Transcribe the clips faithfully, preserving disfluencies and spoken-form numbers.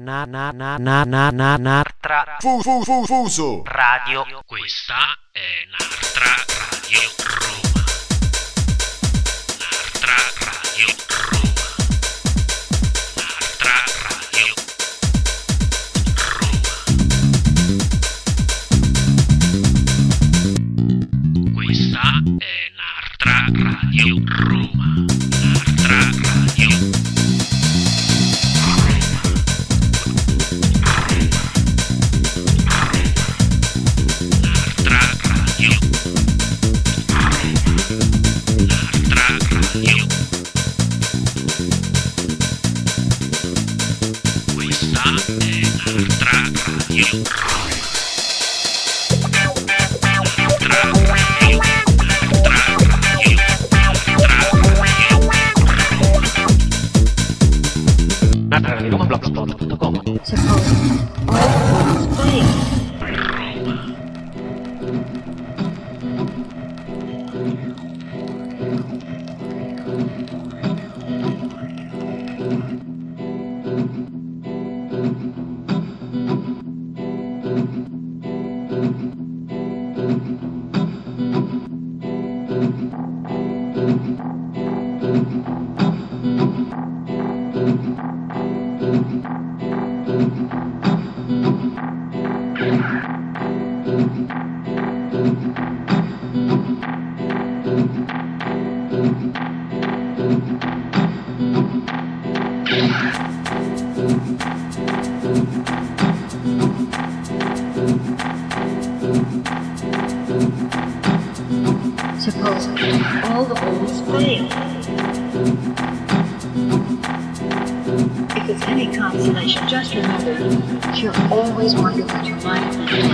na na na na na na Nartra fu, fu, fu, fuso Radio. Questa è Nartra Radio Roma. Nartra Radio Roma. Nartra Radio Roma. Questa è Nartra Radio Roma. Nartra Radio Roma. Suppose all the rules fail. If it's any consolation, just remember, you'll always wonder what you might have been.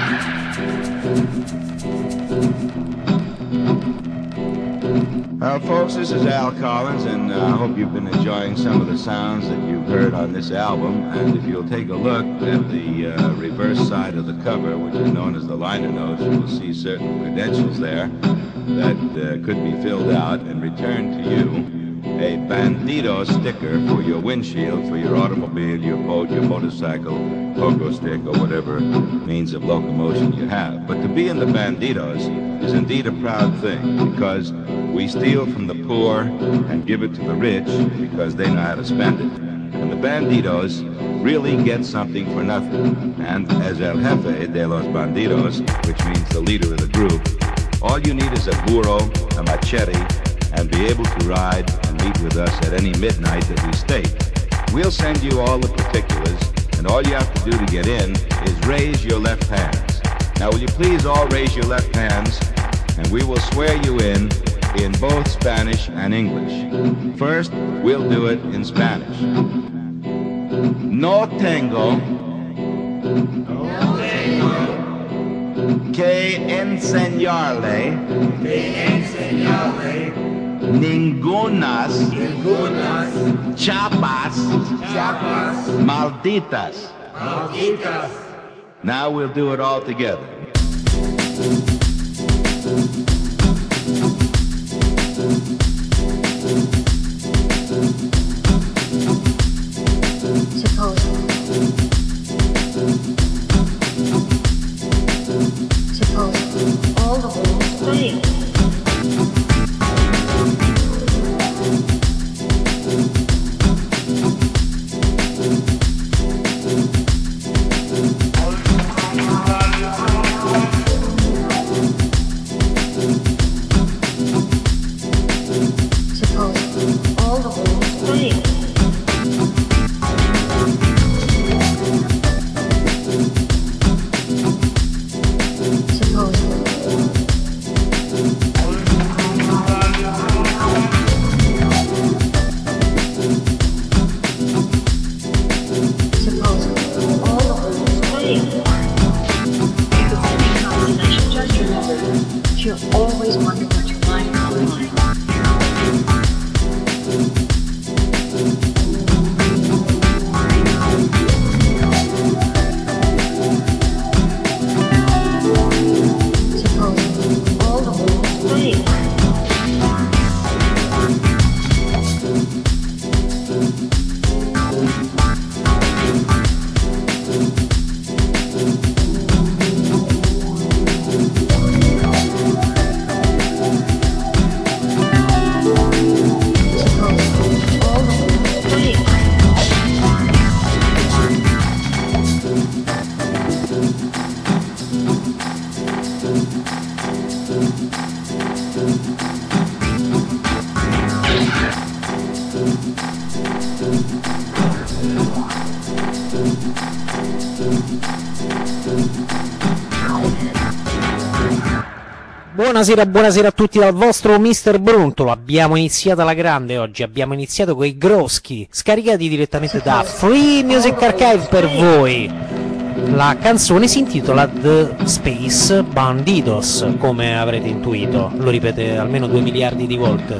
Well, folks, this is Al Collins, and uh, I hope you've been enjoying some of the sounds that you've heard on this album. And if you'll take a look at the uh, reverse side of the cover, which is known as the liner notes, you will see certain credentials there that uh, could be filled out and returned to you. A Bandido sticker for your windshield, for your automobile, your boat, your motorcycle, pogo stick, or whatever means of locomotion you have. But to be in the Bandidos is indeed a proud thing, because we steal from the poor and give it to the rich because they know how to spend it. And the Bandidos really get something for nothing. And as El Jefe de los Bandidos, which means the leader of the group, all you need is a burro, a machete, and be able to ride and meet with us at any midnight that we state. We'll send you all the particulars, and all you have to do to get in is raise your left hands. Now, will you please all raise your left hands, and we will swear you in in both Spanish and English. First, we'll do it in Spanish. No tengo, no tengo que enseñarle, que enseñarle ningunas, ningunas chapas, chapas malditas. malditas. Now we'll do it all together. Suppose. Suppose all the rules fail. Buonasera, buonasera a tutti dal vostro mister Brontolo. Abbiamo iniziato alla grande oggi, abbiamo iniziato con i Groschi, scaricati direttamente da Free Music Archive per voi. La canzone si intitola The Space Bandidos, come avrete intuito, lo ripete almeno due miliardi di volte.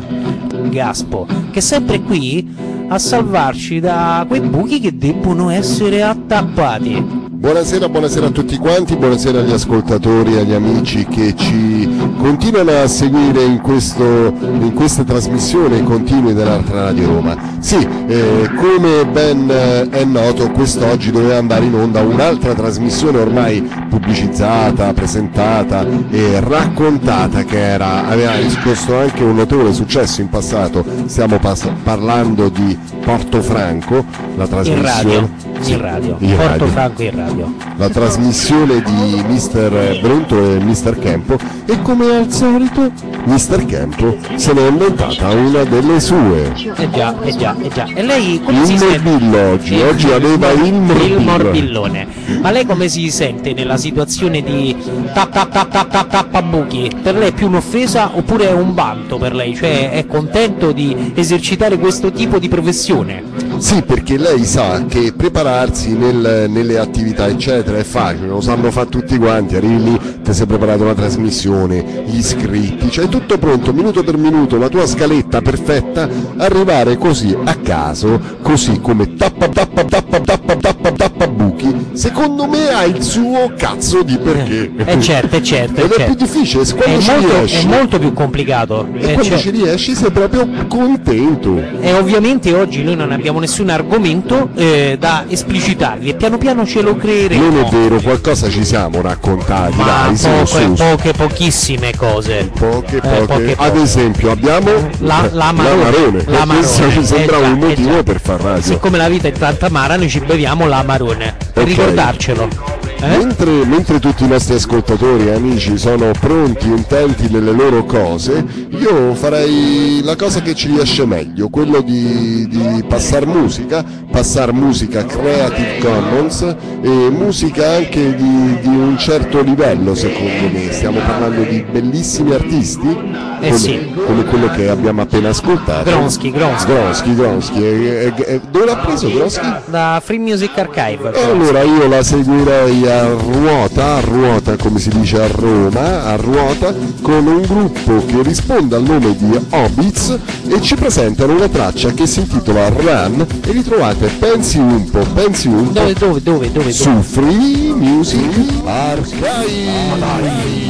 Gaspo, che è sempre qui a salvarci da quei buchi che debbono essere attappati. Buonasera, buonasera a tutti quanti, buonasera agli ascoltatori e agli amici che ci continuano a seguire in, questo, in queste trasmissioni continue dell'Altra Radio Roma. Sì, eh, come ben eh, è noto, quest'oggi doveva andare in onda un'altra trasmissione ormai pubblicizzata, presentata e raccontata, che era, aveva riscosso anche un notevole successo in passato. Stiamo pas- parlando di Portofranco, la trasmissione... In radio, sì, in radio, in Portofranco in radio. La trasmissione di mister Bronto e mister Campo, e come al solito mister Campo se n'è inventata una delle sue. Eh già, eh già, eh già. E lei come si Il sente? morbillo oggi, Il- oggi aveva il morbillo. il morbillone. Ma lei come si sente nella situazione di tappa tappa tappa tappa buchi? Per lei è più un'offesa oppure è un vanto per lei? Cioè è contento di esercitare questo tipo di professione? Sì, perché lei sa che prepararsi nel- nelle attività eccetera è facile, lo sanno fare tutti quanti, arrivi lì, ti sei preparato la trasmissione, gli iscritti, c'hai tutto pronto, minuto per minuto, la tua scaletta perfetta, arrivare così a caso, così come tappa tappa tappa tappa tappa tappa buchi, secondo me ha il suo cazzo di perché. Eh certo, è certo, è Ed è certo. più difficile, È quando ci molto, riesci, è molto più complicato. e Eh, quando cioè- ci riesci sei proprio contento. E ovviamente oggi noi non abbiamo nessun argomento eh, da esplicitarvi e piano piano ce lo creeremo. Non è vero, qualcosa ci siamo raccontati, Ma dai, su, poche, su, su. poche, pochissime cose. Poche, Eh, poche. poche, Ad poche. esempio abbiamo La, la marone, l'amarone, la e questo marone, mi sembrava eh già, un eh motivo già. per far radio. Siccome la vita è tanta amara, noi ci beviamo l'amarone per Ok. ricordarcelo. Eh? Mentre, mentre tutti i nostri ascoltatori e amici sono pronti, intenti nelle loro cose, io farei la cosa che ci riesce meglio, quello di, di passare musica, passare musica Creative Commons e musica anche di, di un certo livello, secondo me. Stiamo parlando di bellissimi artisti, Eh come, sì. come quello che abbiamo appena ascoltato. Gronsky, Gronsky. Gronsky, Gronsky. E- e- e- dove l'ha preso Gronsky? Da Free Music Archive. E allora io la seguirei a ruota, a ruota come si dice a Roma, a ruota, con un gruppo che risponde al nome di Hobbits e ci presentano una traccia che si intitola Run e li trovate, pensi un po', pensi un po', Dove, dove, dove, dove? su Free Music Archive.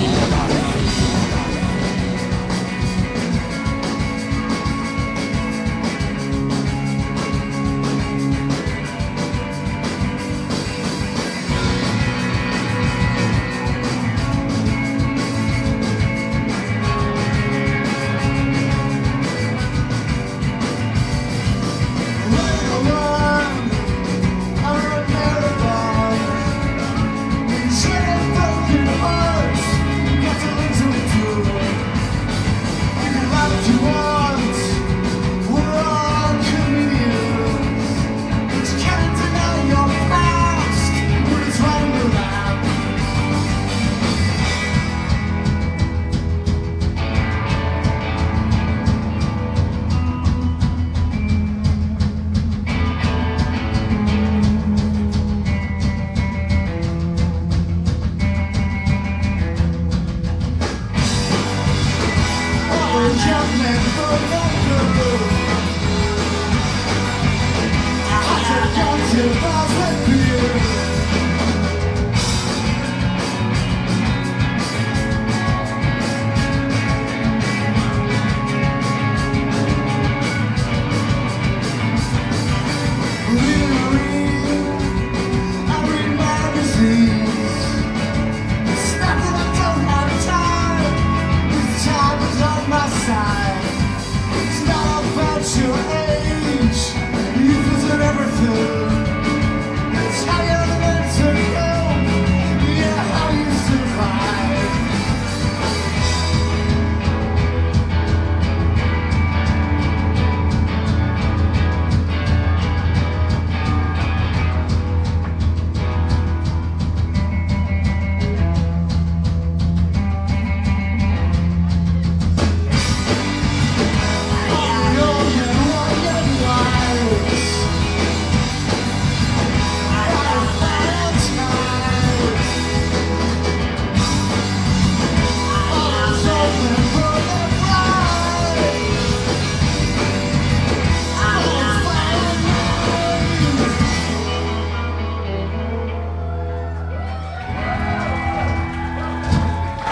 Time is on my side.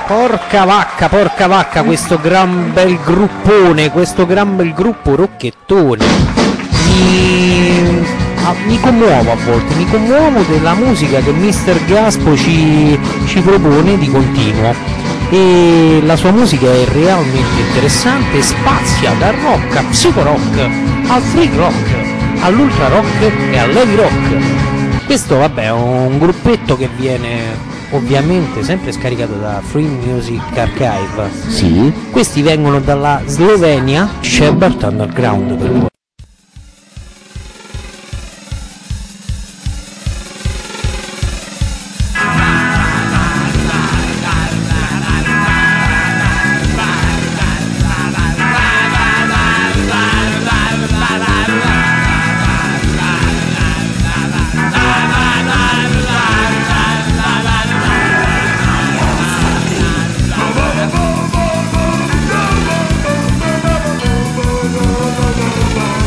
Porca vacca, porca vacca, questo gran bel gruppone, questo gran bel gruppo rocchettone. Mi, ah, mi commuovo a volte, mi commuovo della musica che mister Gaspo ci, ci propone di continuo. E la sua musica è realmente interessante, spazia dal rock a psico rock, al freak rock, all'ultra rock e all'heavy rock. Questo vabbè è un gruppetto che viene ovviamente sempre scaricato da Free Music Archive. Sì. Questi vengono dalla Slovenia, Sherbert Underground per voi. Bye.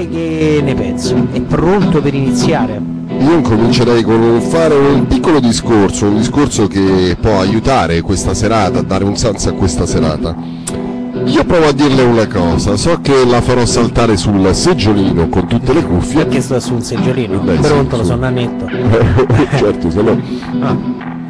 Lei che ne pensa? È pronto per iniziare? Io comincerei con fare un piccolo discorso, un discorso che può aiutare questa serata, a dare un senso a questa serata. Io provo a dirle una cosa, so che la farò saltare sul seggiolino con tutte le cuffie. Perché sto su un seggiolino? Beh, Pronto, sì, lo sì. so nanetto. Certo, se no. Ah.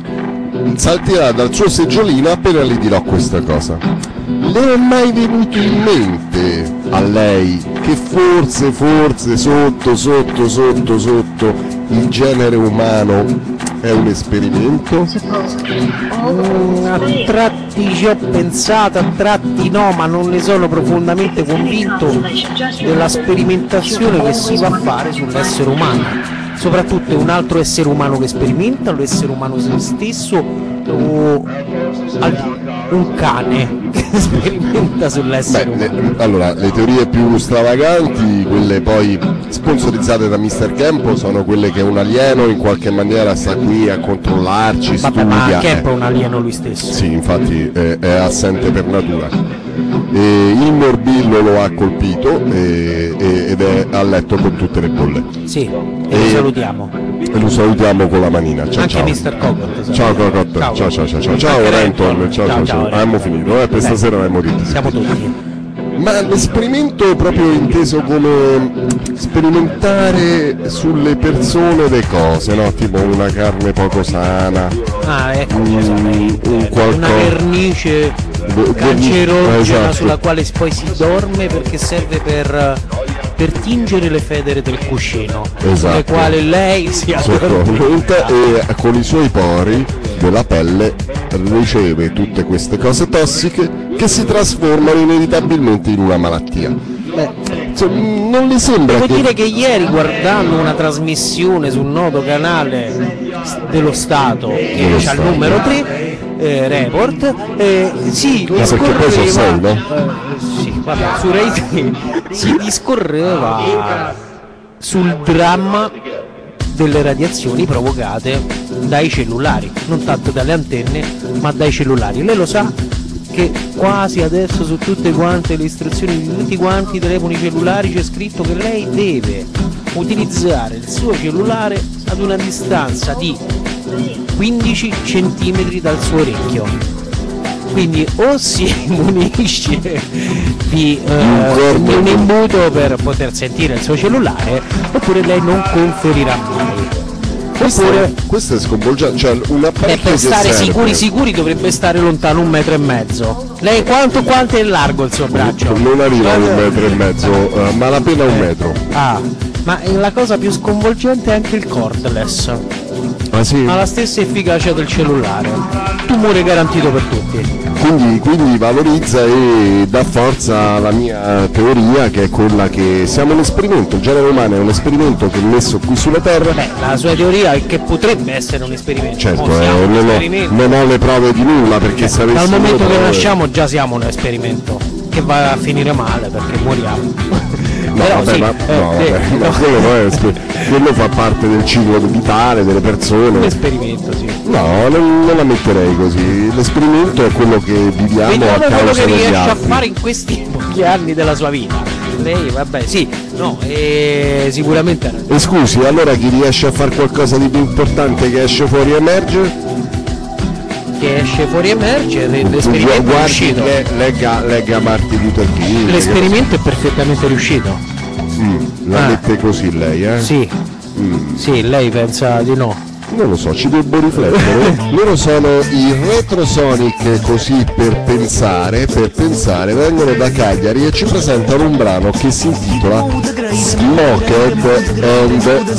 Salterà dal suo seggiolino appena le dirò questa cosa. Le è mai venuto in mente a lei che forse, forse, sotto, sotto, sotto, sotto, il genere umano è un esperimento? Supposedly, all the Mm, a rules tratti ci ho pensato, a tratti no, ma non ne sono profondamente convinto della sperimentazione che si va a fare sull'essere umano. Soprattutto è un altro essere umano che sperimenta, l'essere umano se stesso o al- un cane che sperimenta sull'essere Beh, umano. le- allora, le teorie più stravaganti, quelle poi sponsorizzate da mister Campo, sono quelle che un alieno in qualche maniera sta qui a controllarci, Vabbè, ma studia. Camp è eh. un alieno lui stesso. Sì, infatti è, è assente per natura. E il morbillo lo ha colpito e- e- ed è a letto con tutte le bolle. Sì, e lo E- salutiamo. E lo salutiamo con la manina. Ciao, Anche ciao. mister Cogot. Ciao Cogot, ciao ciao ciao ciao ciao Anche Renton, Renton. ciao ciao ciao. Renton. Abbiamo finito, eh? Per Beh, stasera abbiamo detto. Siamo tutti. Ma l'esperimento proprio inteso come sperimentare sulle persone le cose, no? Tipo una carne poco sana, Ah, ecco, Mm, ci sono i- un qualco- una vernice Ver- cancerogena esatto. sulla quale poi si dorme perché serve per, per tingere le federe del cuscino, Esatto. sulle quali lei si sopravventa addormenta. e con i suoi pori della pelle riceve tutte queste cose tossiche che si trasformano inevitabilmente in una malattia. Cioè, non le sembra Devo che... dire che ieri, guardando una trasmissione sul noto canale dello Stato che Dello c'ha il Stato. numero tre, eh, Report, eh, si perché poi sono discorreva sei, no? eh, sì, vabbè, su Rai tre si discorreva sul dramma delle radiazioni provocate dai cellulari, non tanto dalle antenne ma dai cellulari. Lei lo sa che quasi adesso su tutte quante le istruzioni di tutti quanti i telefoni cellulari c'è scritto che lei deve utilizzare il suo cellulare ad una distanza di quindici centimetri dal suo orecchio. Quindi o si munisce di, eh, un corpo di un di- imbuto per poter sentire il suo cellulare, oppure lei non conferirà mai. Questo, Oppure questo è sconvolgente, cioè un e apparecchio per che stare serve- sicuri sicuri dovrebbe stare lontano un metro e mezzo. Lei quanto quanto è largo il suo braccio? non arriva a un Guarda- metro e mezzo, eh, malapena un metro. Ah, ma la cosa più sconvolgente è anche il cordless. Ah sì? Ha la stessa efficacia del cellulare. Tumore garantito per tutti. Quindi, quindi valorizza e dà forza alla mia teoria, che è quella che siamo un esperimento, il genere umano è un esperimento che è messo qui sulla Terra. Beh, la sua teoria è che potrebbe essere un esperimento. Certo, Mo eh, siamo un non, ho, esperimento. non ho le prove di nulla, perché se avessi Dal momento le che prove- nasciamo già siamo un esperimento che va a finire male perché moriamo. No, Però vabbè, sì, ma, eh, no, eh, vabbè, ma no. quello, non è esper- quello fa parte del ciclo vitale delle Un persone. esperimento, sì. No, non, non la metterei così. L'esperimento è quello che viviamo a Vediamo quello causa che degli riesce a altri. fare in questi pochi anni della sua vita. Lei, vabbè, sì, no, eh, sicuramente ha ragione. E scusi, allora chi riesce a fare qualcosa di più importante che esce fuori e emerge? Che esce fuori emerge, l'esperimento è Guardi, riuscito. le- legga, legga Martin Luther King. L'esperimento è perfettamente riuscito. che- Mm, la Ah. mette così lei, eh? Sì, sì, lei pensa di no. Non lo so, ci devo riflettere. Loro sono i Retrosonic, così per pensare, per pensare, vengono da Cagliari e ci presentano un brano che si intitola Smoked and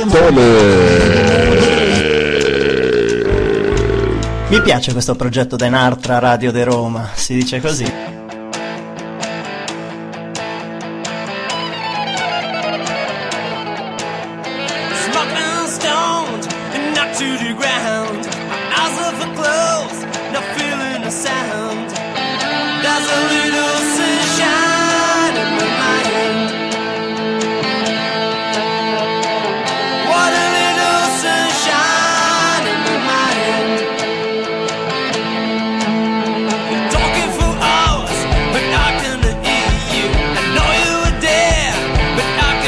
Stoned. Mi piace questo progetto da Nartra Radio de Roma, si dice così. Smoking stoned and knocked to the ground. My eyes are for closed, not feeling the sound. There's a little sunshine in my mind. What a little sunshine in my mind. You're talking for hours, but I can hear you. I know you were there, but I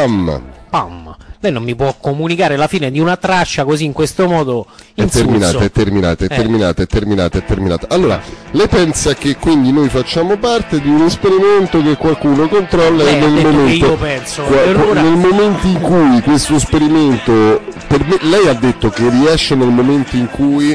Pam. Pam. Lei non mi può comunicare la fine di una traccia così in questo modo È insulso. terminata, è terminata, è Eh. terminata, è terminata, è terminata. Allora, lei pensa che quindi noi facciamo parte di un esperimento che qualcuno controlla Lei e ha nel detto che momento, io penso, qua- e allora- nel momento in cui questo esperimento, per me, lei ha detto che riesce nel momento in cui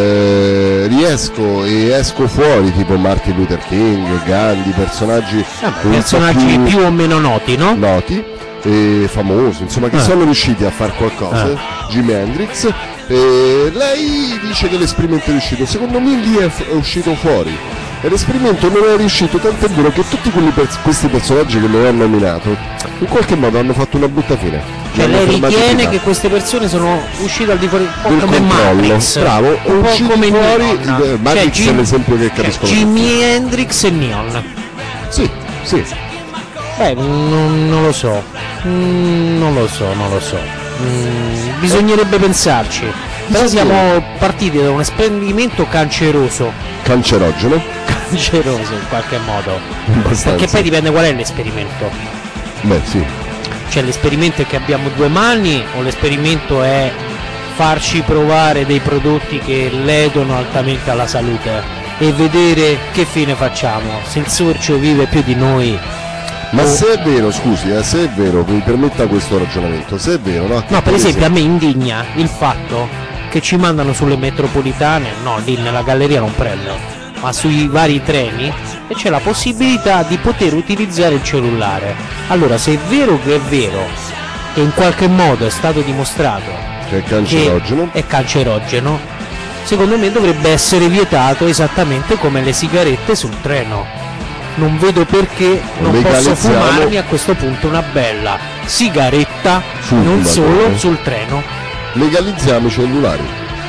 eh, riesco e esco fuori, tipo Martin Luther King, Gandhi, personaggi, Vabbè, un po' personaggi più o meno noti, no? noti e famosi, insomma, che Ah. sono riusciti a fare qualcosa, Jimi Hendrix, e lei dice che l'esperimento è riuscito. Secondo me lì è, è uscito fuori e l'esperimento non è riuscito, tant'è vero che tutti quelli per- questi personaggi che lei ha nominato in qualche modo hanno fatto una brutta fine. Cioè Li lei hanno fermati ritiene prima che queste persone sono uscite al di fuori, un po' del come controllo. Matrix. Bravo, è un po' uscito come fuori, Neon. eh, Matrix Cioè, è l'esempio che capiscono cioè, tutti. Jimi Hendrix e Neon. Sì, sì. Beh, non, non lo so, Mm, non lo so, non lo so. Mm, bisognerebbe pensarci. Però siamo partiti da un esperimento canceroso. Cancerogeno. Canceroso in qualche modo. Abbastanza. Perché poi dipende qual è l'esperimento. Beh, sì. Cioè l'esperimento è che abbiamo due mani o l'esperimento è farci provare dei prodotti che ledono altamente alla salute e vedere che fine facciamo. Se il sorcio vive più di noi. Ma o- se è vero, scusi, eh, se è vero, mi permetta questo ragionamento, se è vero, no? No, per esempio a me indigna il fatto che ci mandano sulle metropolitane, no, lì nella galleria non prendo, ma sui vari treni e c'è la possibilità di poter utilizzare il cellulare. Allora, se è vero che è vero, che in qualche modo è stato dimostrato Che è cancerogeno. che è cancerogeno, secondo me dovrebbe essere vietato esattamente come le sigarette sul treno. Non vedo perché non posso Legalizziamo- fumarmi a questo punto una bella sigaretta, Sul non solo fumatore. sul treno, Legalizziamo i cellulari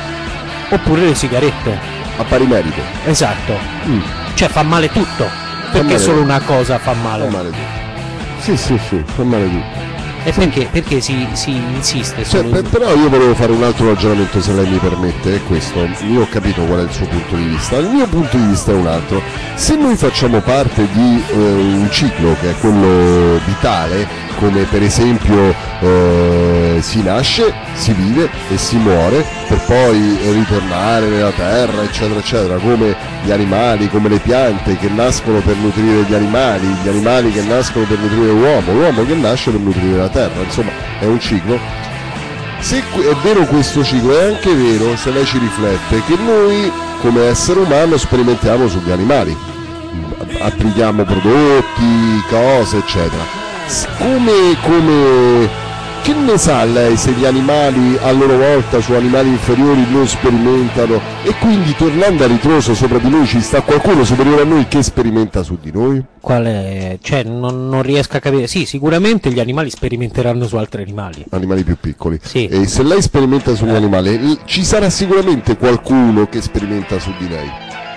oppure le sigarette. a pari merito. Esatto. Mm. Cioè fa male tutto. Perché male. solo una cosa fa male? Fa male tutto. Sì, sì, sì, fa male tutto. E perché, perché si, si insiste Cioè, solo per- però io volevo fare un altro ragionamento, se lei mi permette, è questo. Io ho capito qual è il suo punto di vista. Il mio punto di vista è un altro. Se noi facciamo parte di eh, un ciclo che è quello vitale, come per esempio eh, si nasce, si vive e si muore per poi ritornare nella terra, eccetera, eccetera, come gli animali, come le piante che nascono per nutrire gli animali, gli animali che nascono per nutrire l'uomo, l'uomo che nasce per nutrire la terra, insomma è un ciclo. Se que- è vero questo ciclo, è anche vero, se lei ci riflette, che noi come essere umano sperimentiamo sugli animali, applichiamo prodotti, cose, eccetera. S- Come, come, che ne sa lei se gli animali a loro volta su animali inferiori non sperimentano e quindi tornando a ritroso sopra di noi ci sta qualcuno superiore a noi che sperimenta su di noi? qual è. Cioè non, non riesco a capire. Sì, sicuramente gli animali sperimenteranno su altri animali. Animali più piccoli. Sì. E se lei sperimenta sugli animali, l- ci sarà sicuramente qualcuno che sperimenta su di lei.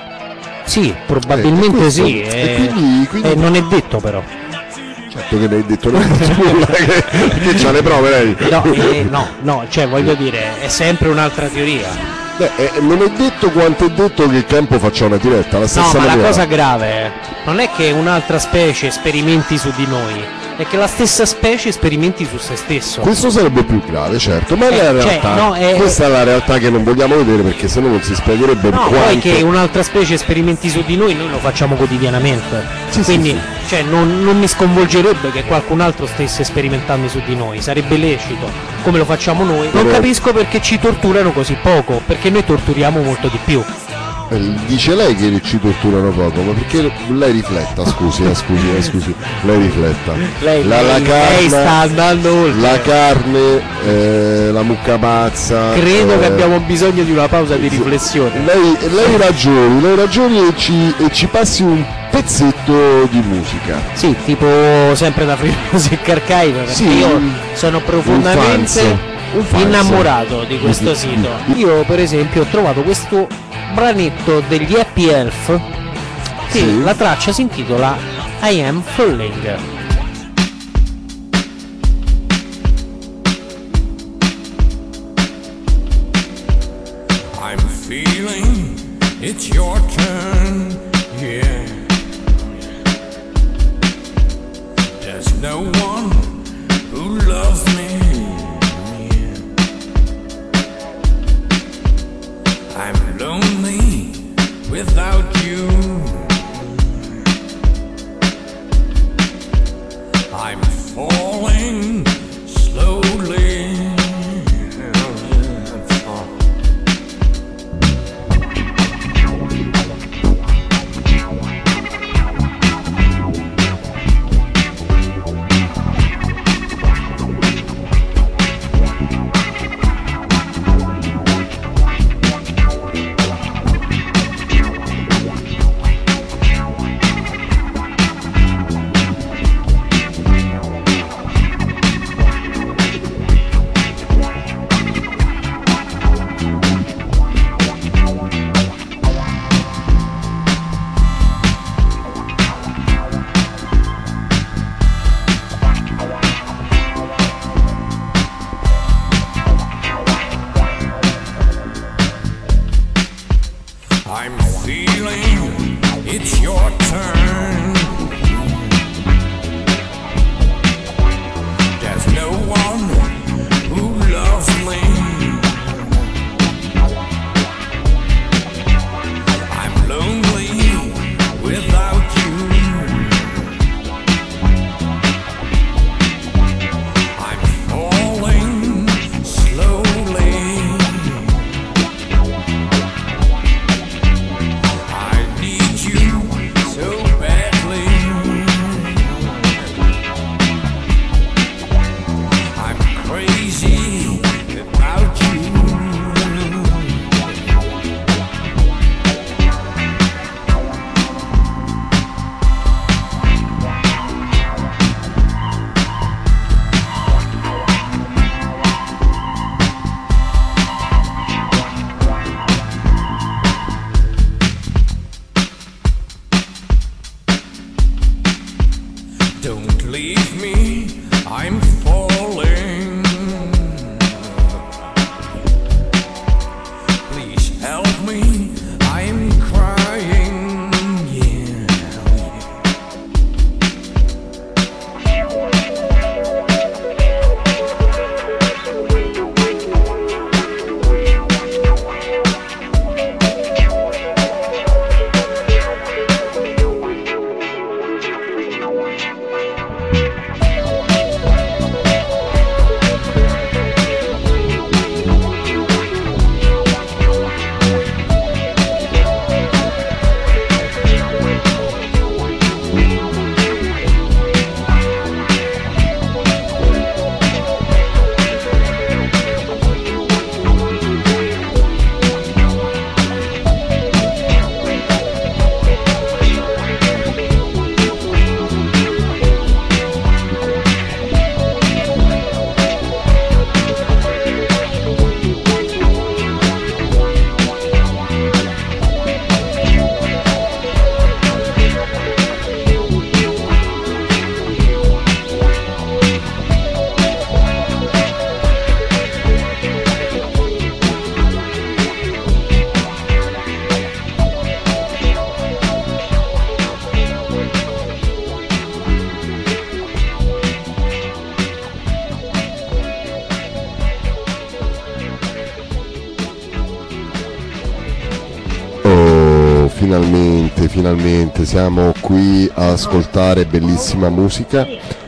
Sì, probabilmente Eh, questo- sì. e eh, quindi- quindi- eh, non è detto però. Certo che ne hai detto nulla, che, che c'ha le prove lei. No, eh, no, no, cioè voglio dire, è sempre un'altra teoria. Beh, eh, non è detto quanto è detto che il campo faccia una diretta, la No, stessa ma la maniera. cosa grave non è che un'altra specie sperimenti su di noi, è che la stessa specie sperimenti su se stesso. Questo sarebbe più grave, certo, ma Eh, è la cioè, realtà. no, è- Questa è la realtà che non vogliamo vedere perché sennò non si spiegherebbe No, poi quanto. che un'altra specie sperimenti su di noi, noi lo facciamo quotidianamente. Sì, sì, Quindi, sì. cioè, non, non mi sconvolgerebbe che qualcun altro stesse sperimentando su di noi, sarebbe lecito, come lo facciamo noi. Non Però- capisco perché ci torturano così poco, perché noi torturiamo molto di più. Eh, Dice lei che ci torturano poco, ma perché lei rifletta, scusi, eh, scusi, eh, scusi, lei rifletta. Lei, la, la lei- carne, lei sta andando oltre. la carne, eh, la mucca pazza. Credo eh, che abbiamo bisogno di una pausa di riflessione. Lei, lei ragioni, lei ragioni e ci, e ci passi un pezzetto di musica. Sì, tipo sempre da Free Music Archive, perché Sì, io un- sono un profondamente fans, un fans. innamorato di questo sito. Io per esempio ho trovato questo branetto degli Happy Elf che Sì. la traccia si intitola I Am Falling. I'm feeling it's your turn, yeah. There's no one who loves me. I'm lonely without you. I'm falling slowly. I'm feeling it's your turn. There's no one who loves me. I'm lonely without you. I'm falling slowly. I need you so badly. I'm crazy about you. Don't leave me, I'm falling. Please help me, I'm crying. Yeah. Oh, finalmente, finalmente siamo qui a ascoltare bellissima musica,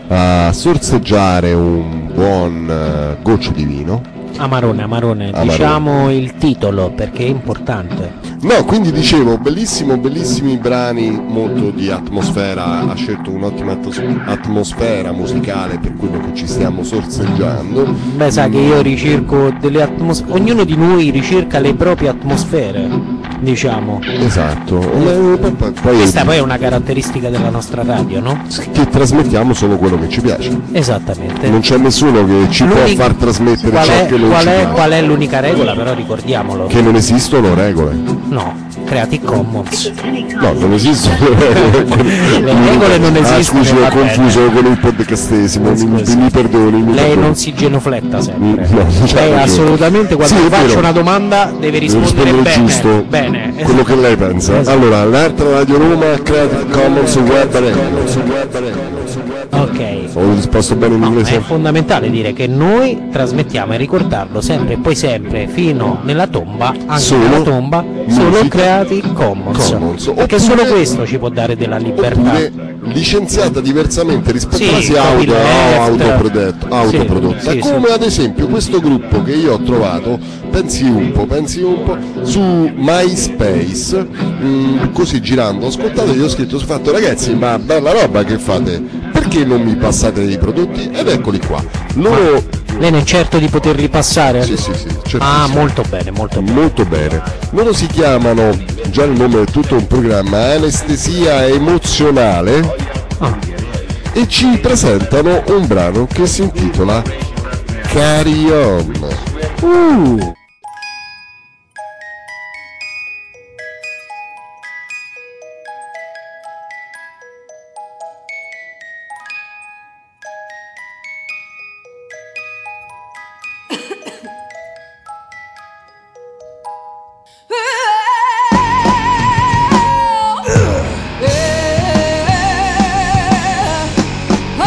a sorseggiare un buon eh, goccio di vino. Amarone, Amarone, Amarone. diciamo il titolo perché è importante. No, quindi dicevo, bellissimo, bellissimi brani, molto di atmosfera, ha scelto un'ottima atmos- atmosfera musicale per quello che ci stiamo sorseggiando. Beh, sa che io ricerco delle atmosfere, ognuno di noi ricerca le proprie atmosfere, diciamo. Esatto. Eh, poi- poi- Questa poi è una caratteristica della nostra radio, no? che trasmettiamo solo quello che ci piace. Esattamente. Non c'è nessuno che ci può L'unica- far trasmettere qual ciò è, che non qual ci è, piace. qual è l'unica regola, però ricordiamolo. Che non esistono regole. No, Creative Commons. No, non esistono regole. Le L'unica regole non Ah, esistono. scusi, ho va bene. confuso con il podcastesimo, mi, Scusi. mi perdoni. Mi Lei perdoni. non si genufletta sempre. No, c'ha Lei ragione. assolutamente quando Sì, è faccio vero. una domanda deve Devo rispondere rispondere bene. giusto Bene. quello che lei pensa. Esatto. Allora, l'Artra Radio Roma Creative Commons Web Radio. Ok. Ho risposto bene in No, inglese? è fondamentale dire che noi trasmettiamo e ricordarlo sempre e poi sempre fino nella tomba, anche Solo nella tomba, solo musica Creative Commons. Commons. Perché Oppure- solo questo ci può dare della libertà. Oppure licenziata diversamente rispetto Sì, alla sia audio copyleft. autoprodotto- autoprodotta, Sì, sì, come sì. ad esempio questo gruppo che io ho trovato, pensi un po', pensi un po', su MySpace, mh, così girando, ascoltate, gli ho scritto, ho fatto ragazzi, ma bella roba che fate, perché non mi passate dei prodotti? Ed eccoli qua, loro... Lei ne è certo di poterli passare? Sì, sì, sì, certissimo. Ah, molto bene, molto bene. Molto bene. Loro si chiamano, già il nome è tutto un programma, Anestesia Emozionale, Ah. e ci presentano un brano che si intitola Carry On. Uh.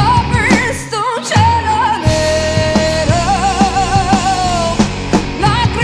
Like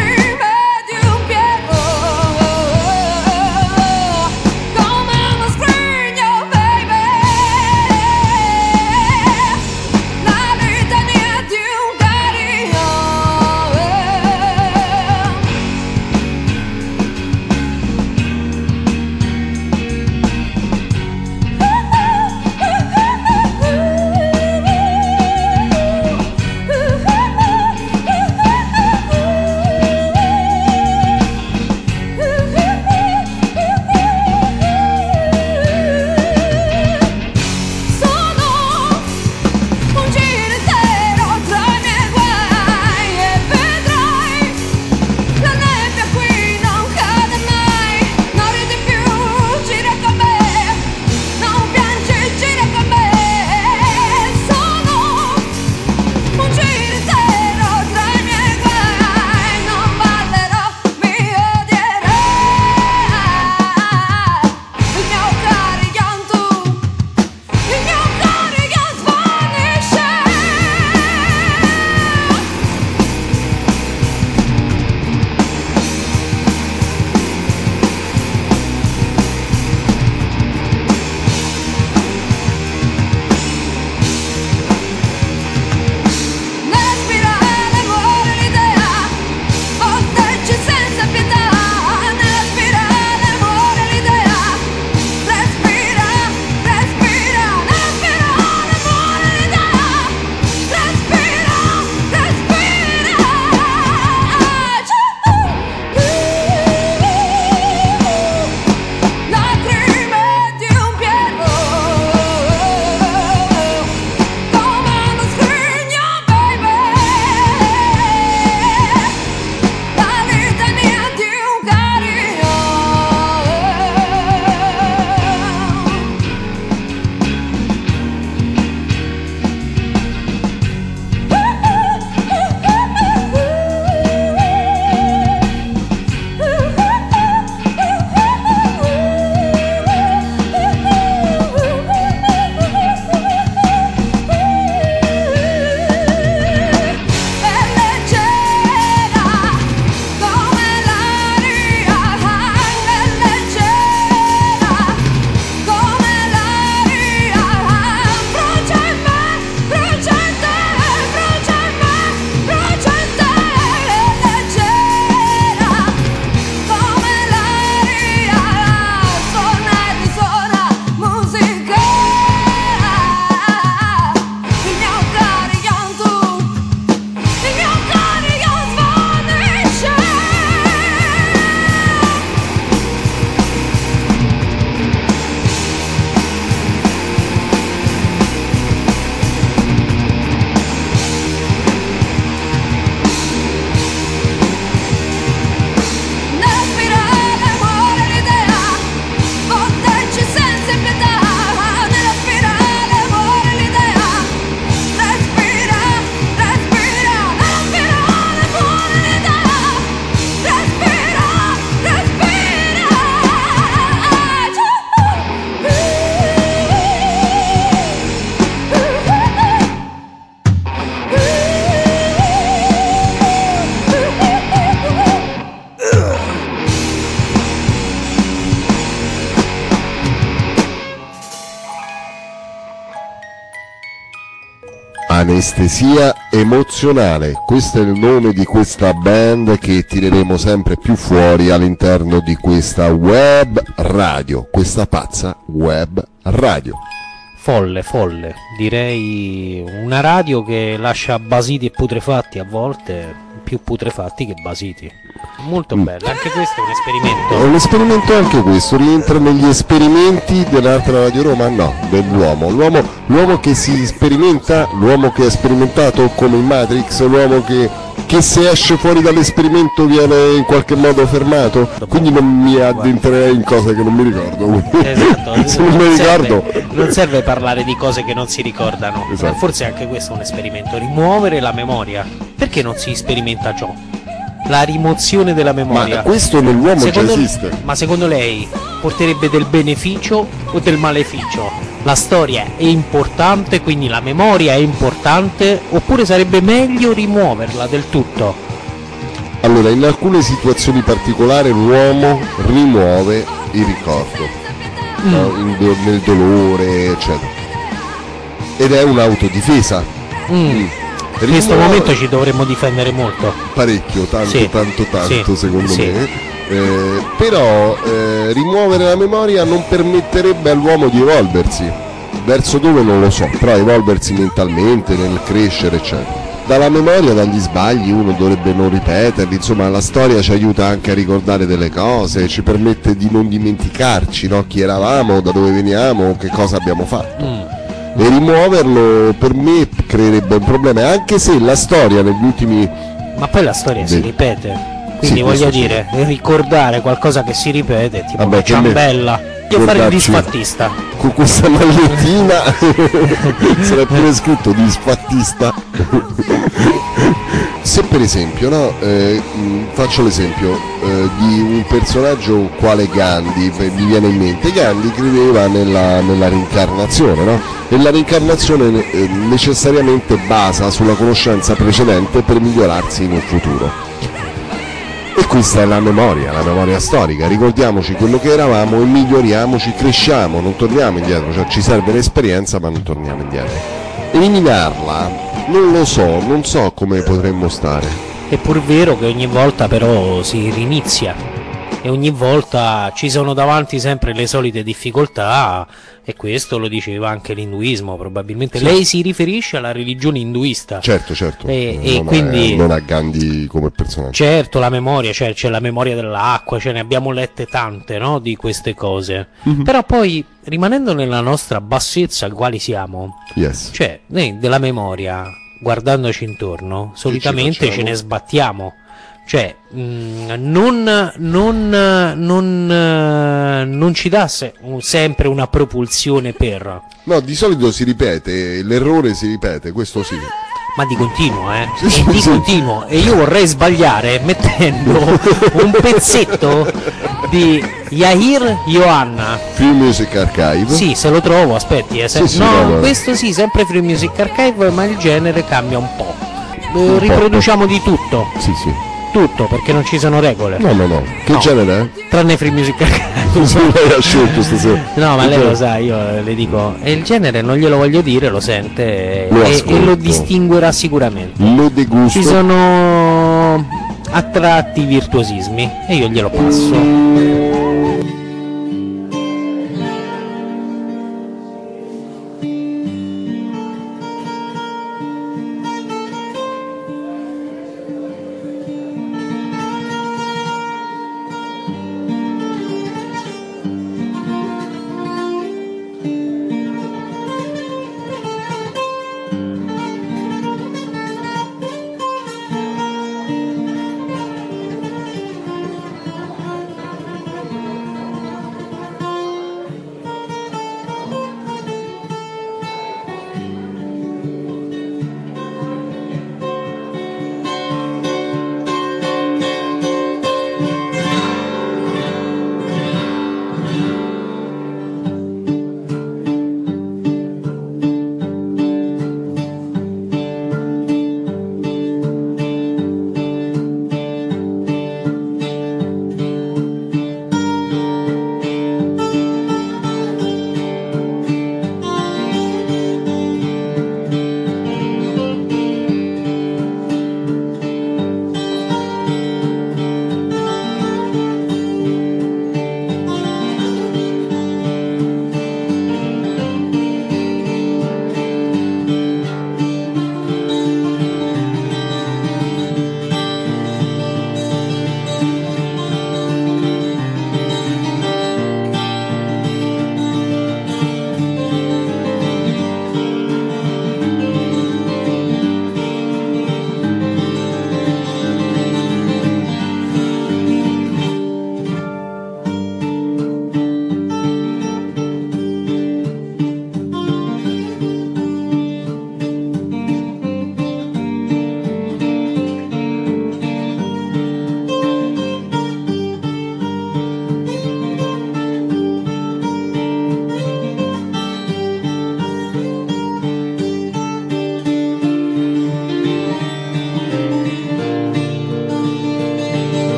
Anestesia emozionale, questo è il nome di questa band che tireremo sempre più fuori all'interno di questa web radio, questa pazza web radio. Folle, folle, direi una radio che lascia basiti e putrefatti, a volte più putrefatti che basiti. Molto bella, anche questo è un esperimento. È un esperimento anche questo, rientra negli esperimenti dell'Altra Radio Roma? No, dell'uomo. L'uomo, l'uomo che si sperimenta, l'uomo che ha sperimentato come in Matrix, l'uomo che, che se esce fuori dall'esperimento viene in qualche modo fermato. Quindi non mi addentrerei in cose che non mi ricordo. Esatto, se non mi non ricordo. serve, non serve parlare di cose che non si ricordano. Esatto. Forse anche questo è un esperimento, rimuovere la memoria. Perché non si sperimenta ciò? La rimozione della memoria. Ma questo nell'uomo secondo, già esiste. Ma secondo lei porterebbe del beneficio o del maleficio? La storia è importante, quindi la memoria è importante, oppure sarebbe meglio rimuoverla del tutto? Allora, in alcune situazioni particolari l'uomo rimuove il ricordo, Mm. no? In do- nel dolore, eccetera. Ed è un'autodifesa. Mm. In questo Rimuove- momento ci dovremmo difendere molto. Parecchio, tanto, Sì. tanto, tanto, Sì. secondo Sì. me. Eh, però eh, rimuovere la memoria non permetterebbe all'uomo di evolversi. Verso dove non lo so, però evolversi mentalmente, nel crescere, eccetera. Dalla memoria, dagli sbagli, uno dovrebbe non ripeterli, insomma la storia ci aiuta anche a ricordare delle cose, ci permette di non dimenticarci, no? Chi eravamo, da dove veniamo, che cosa abbiamo fatto. Mm. E rimuoverlo per me creerebbe un problema, anche se la storia negli ultimi... Ma poi la storia si Beh. ripete. Quindi Sì, voglio questo sì. dire, ricordare qualcosa che si ripete, tipo Vabbè, una che me- ciambella. Io fare il guardarci- disfattista. Con questa magliettina sarà pure scritto disfattista. Se per esempio, no, eh, mh, faccio l'esempio eh, di un personaggio quale Gandhi, beh, mi viene in mente, Gandhi credeva nella, nella reincarnazione, no? E la reincarnazione eh, necessariamente basa sulla conoscenza precedente per migliorarsi in un futuro. E questa è la memoria, la memoria storica, ricordiamoci quello che eravamo e miglioriamoci, cresciamo, non torniamo indietro, cioè ci serve l'esperienza ma non torniamo indietro. Eliminarla, non lo so, non so come potremmo stare. È pur vero che ogni volta però si rinizia e ogni volta ci sono davanti sempre le solite difficoltà, e questo lo diceva anche l'induismo probabilmente. Sì. Lei si riferisce alla religione induista. Certo, certo, E, non, e quindi è, non a Gandhi come personaggio. certo la memoria, cioè c'è la memoria dell'acqua, ce ne abbiamo lette tante, no, di queste cose. Mhm. Però poi rimanendo nella nostra bassezza quali siamo, Yes. cioè noi della memoria, guardandoci intorno, solitamente ce facciamo? ne sbattiamo. Cioè, mh, non, non, non, eh, non ci dà se- un- sempre una propulsione per, No, di solito si ripete, l'errore si ripete, questo sì. ma di continuo, eh? Sì, E sì, di sì. continuo. E io vorrei sbagliare mettendo un pezzetto di Yair Johanna. Free Music Archive. Sì, se lo trovo, aspetti, eh, se- Sì, sì, no, no, no. questo sì, sempre Free Music Archive, ma il genere cambia un po'. Eh, po'. riproduciamo di tutto, Sì, sì. tutto, perché non ci sono regole. No, no, no. Che No. genere è? Tranne Free Music Archive. Sì, lei ha scelto stasera. No, ma Che lei lo genere? sa, io le dico, e il genere non glielo voglio dire, lo sente Lo e, ascolto. e lo distinguerà sicuramente. Lo degusto. Ci sono a tratti virtuosismi e io glielo passo.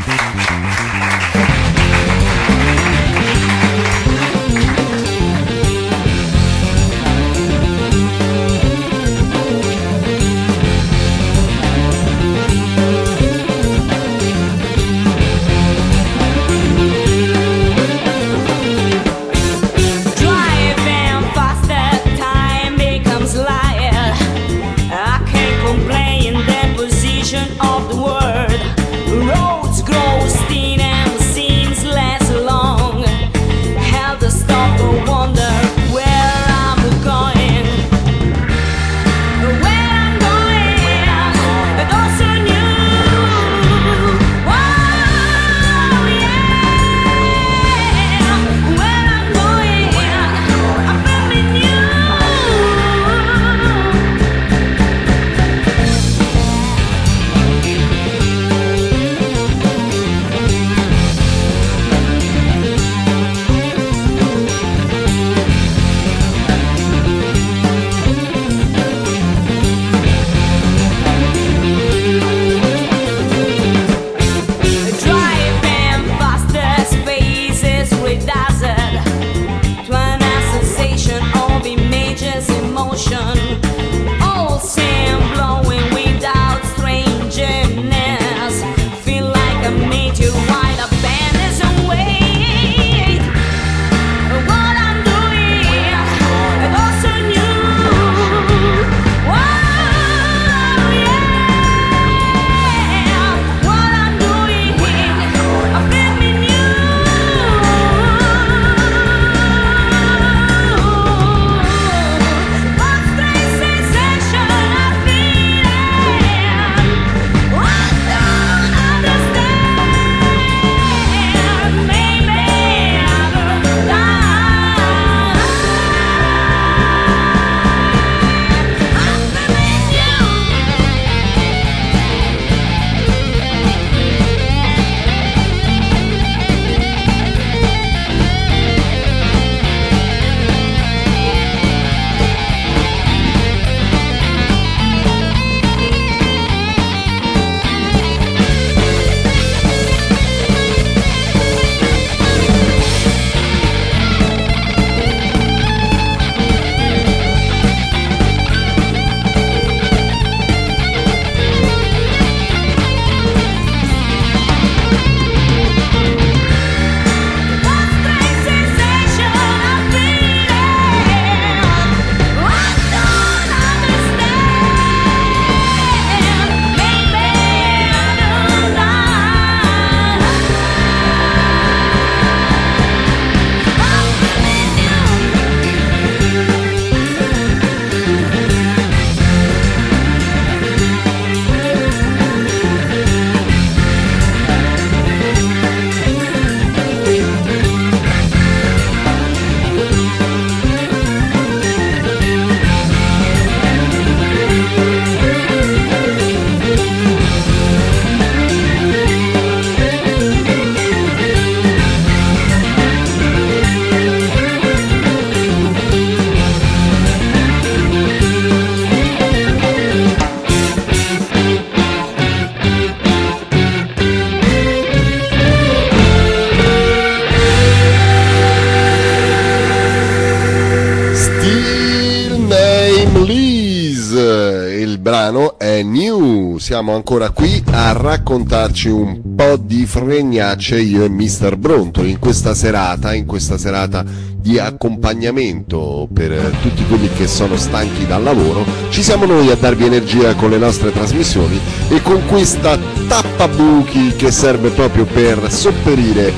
brano è New. Siamo ancora qui a raccontarci un po' di fregnacce io e mister Brontoli in questa serata, in questa serata di accompagnamento per tutti quelli che sono stanchi dal lavoro. Ci siamo noi a darvi energia con le nostre trasmissioni e con questa tappabuchi che serve proprio per sopperire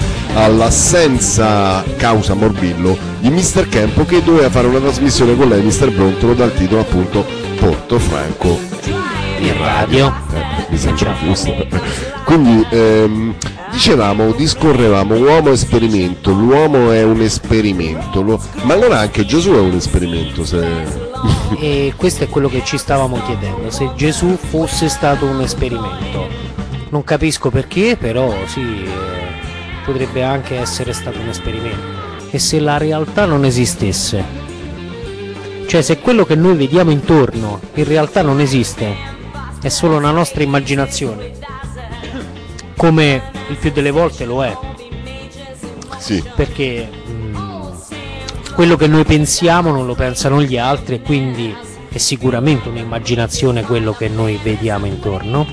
all'assenza causa morbillo di mister Campo, che doveva fare una trasmissione con lei, mister Brontolo, dal titolo appunto Portofranco in radio. Eh, mi sembra giusto. Quindi ehm, dicevamo, discorrevamo, uomo esperimento, l'uomo è un esperimento, lo... ma allora anche Gesù è un esperimento, se... E questo è quello che ci stavamo chiedendo, se Gesù fosse stato un esperimento. Non capisco perché, però sì, eh, potrebbe anche essere stato un esperimento. E se la realtà non esistesse, cioè se quello che noi vediamo intorno in realtà non esiste, è solo una nostra immaginazione, come il più delle volte lo è. Sì. Perché mh, quello che noi pensiamo non lo pensano gli altri, e quindi è sicuramente un'immaginazione quello che noi vediamo intorno.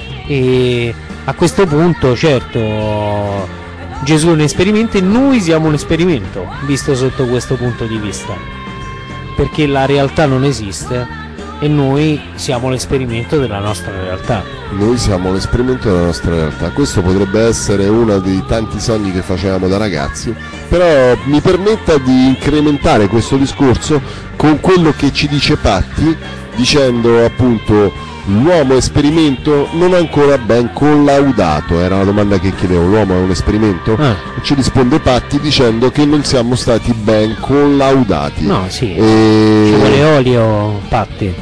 E a questo punto, certo, Gesù è un esperimento e noi siamo un esperimento, visto sotto questo punto di vista, perché la realtà non esiste e noi siamo l'esperimento della nostra realtà. Noi siamo l'esperimento della nostra realtà. Questo potrebbe essere uno dei tanti sogni che facevamo da ragazzi, però mi permetta di incrementare questo discorso con quello che ci dice Patti, dicendo appunto l'uomo esperimento non ancora ben collaudato. Era la domanda che chiedevo: l'uomo è un esperimento? Ah. E ci risponde Patti dicendo che non siamo stati ben collaudati. No, sì, e... ci vuole olio, Patti.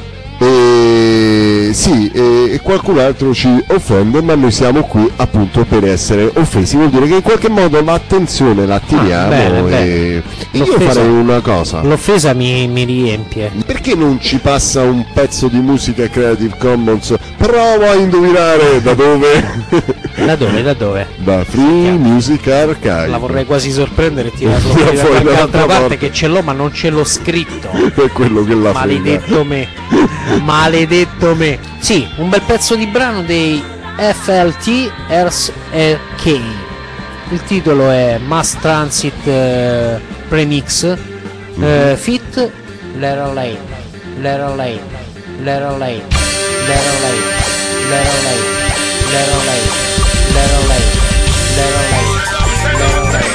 E sì, e, e qualcun altro ci offende, ma noi siamo qui appunto per essere offesi. Vuol dire che in qualche modo l'attenzione la tiriamo. Ah, bene, e... bene. e io L'offesa- farei una cosa. L'offesa mi, mi riempie. Perché non ci passa un pezzo di musica Creative Commons? Prova a indovinare da dove? Da dove? Da dove? Da Free Music Archive. La vorrei quasi sorprendere e tirarlo Tira fuori da fuori qualche dall'altra altra parte, parte. che ce l'ho ma non ce l'ho scritto. È quello che la Maledetto me. Maledetto me. Sì, un bel pezzo di brano dei F L T Earth K. Il titolo è Mass Transit eh, Premix eh, Fit Letter Lane Letter Lane Letter Lane Letter Lane Letter Lane Letter Lane Letter Lane Letter Lane Letter Lane.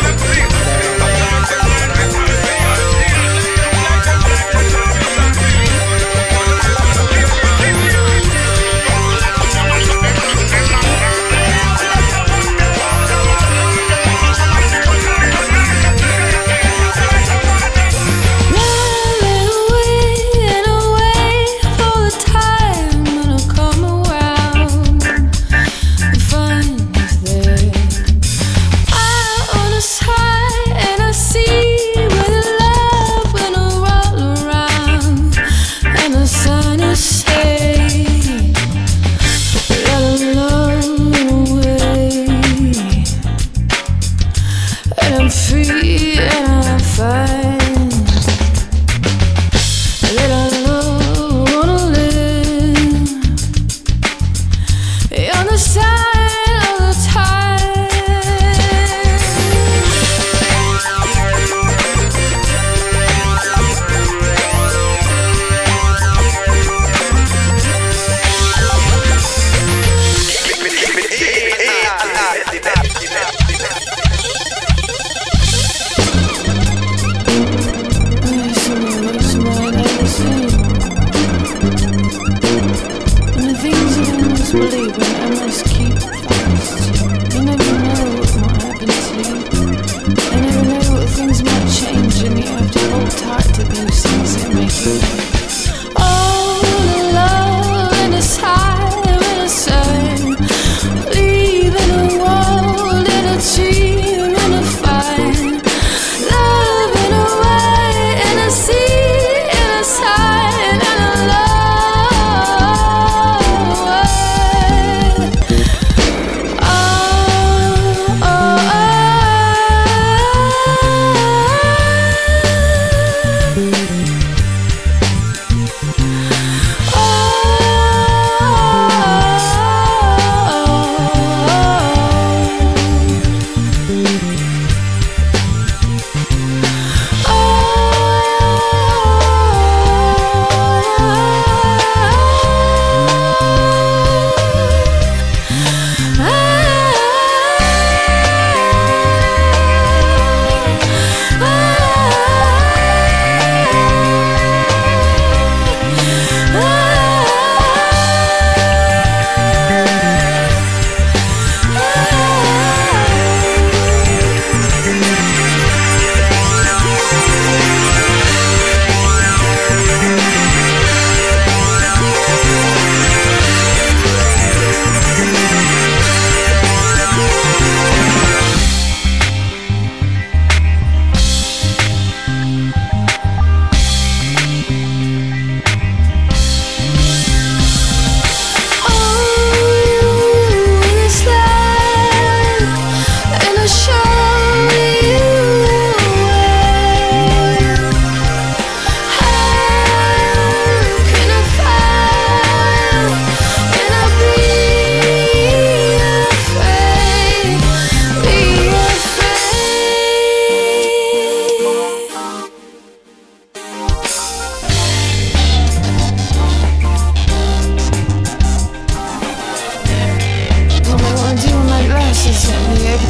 There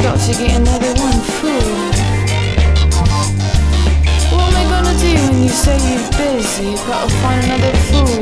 got to get another one full. What am I gonna do when you say you're busy? Gotta find another fool.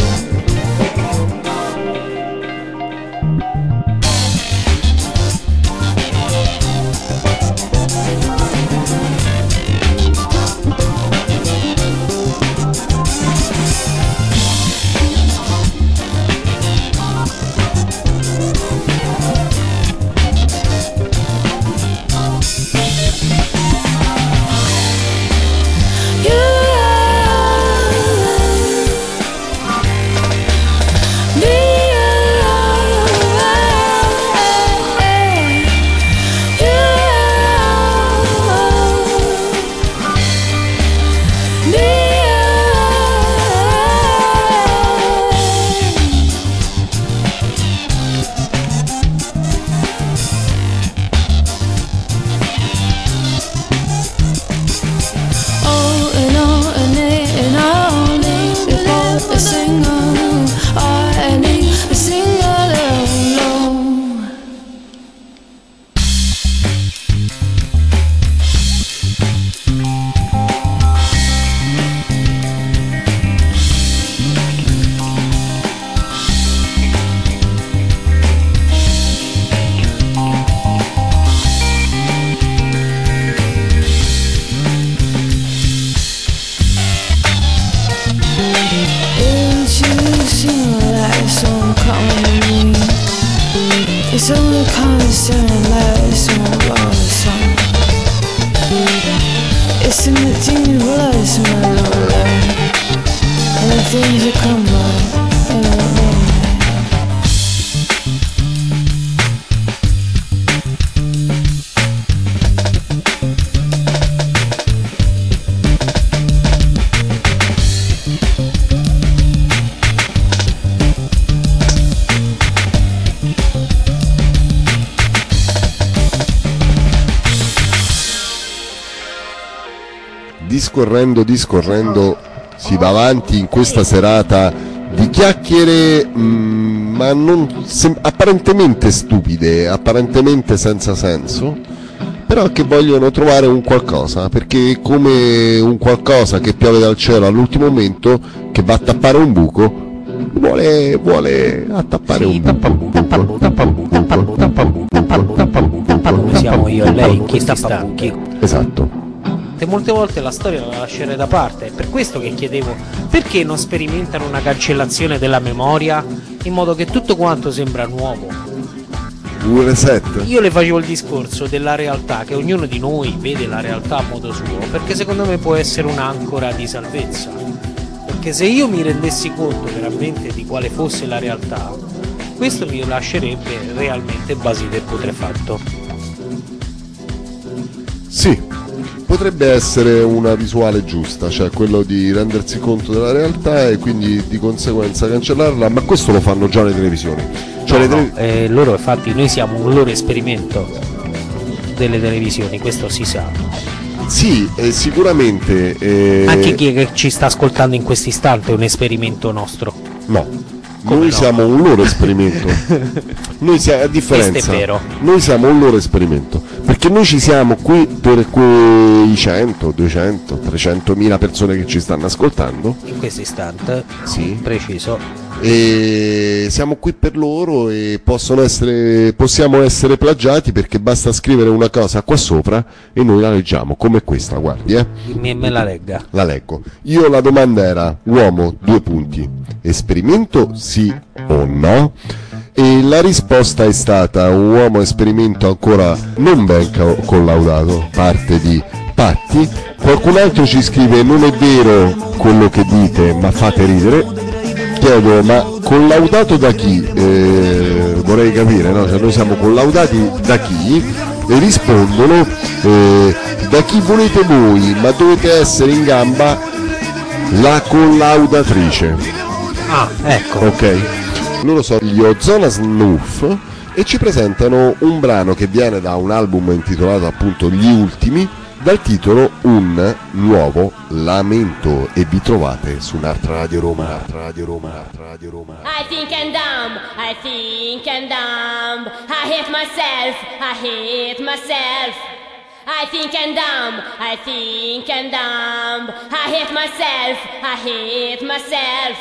It's only concern less one song. It's in the teeny blood, my lord. And the things that come by, and I know. Discorrendo, discorrendo, si va avanti in questa serata di chiacchiere, mh, ma non sem- apparentemente stupide, apparentemente senza senso, però che vogliono trovare un qualcosa, perché è come un qualcosa che piove dal cielo all'ultimo momento, che va a tappare un buco, vuole, vuole attappare un buco. Siamo io e lei in questi istanti. Esatto. E molte volte la storia la lascerei da parte, è per questo che chiedevo perché non sperimentano una cancellazione della memoria in modo che tutto quanto sembra nuovo. Un reset. Io le facevo il discorso della realtà, che ognuno di noi vede la realtà a modo suo, perché secondo me può essere un'ancora di salvezza, perché se io mi rendessi conto veramente di quale fosse la realtà, questo mi lascerebbe realmente basito e putrefatto. Sì, potrebbe essere una visuale giusta, cioè quello di rendersi conto della realtà e quindi di conseguenza cancellarla, ma questo lo fanno già le televisioni. Cioè no, le tele... no, eh, loro infatti noi siamo un loro esperimento delle televisioni, questo si sa. Sì, eh, sicuramente. Eh... Anche chi che ci sta ascoltando in questo istante è un esperimento nostro. No. Come noi no? siamo un loro esperimento. Noi siamo, a differenza, questo è vero. Noi siamo un loro esperimento, perché noi ci siamo qui per quei cento, duecento, trecentomila persone che ci stanno ascoltando in questo istante, sì, preciso. E siamo qui per loro e possono essere, possiamo essere plagiati, perché basta scrivere una cosa qua sopra e noi la leggiamo, come questa, guardi, eh. Me, me la legga. La leggo. Io la domanda era: uomo, due punti, esperimento sì o no? E la risposta è stata: un uomo esperimento ancora non ben collaudato, parte di Patti. Qualcun altro ci scrive: non è vero quello che dite, ma fate ridere. Chiedo, ma collaudato da chi? Eh, vorrei capire, no? Cioè, noi siamo collaudati da chi? E rispondono: eh, da chi volete voi, ma dovete essere in gamba la collaudatrice. Ah, ecco. Ok. Loro sono gli Ozona Snuff e ci presentano un brano che viene da un album intitolato appunto Gli Ultimi, dal titolo Un nuovo lamento, e vi trovate su Un'altra Radio Roma, Un'altra Radio Roma, Un'altra Radio Roma. I think I'm dumb, I think I'm dumb. I hate myself, I hate myself. I think I'm dumb, I think I'm dumb. I hate myself, I hate myself.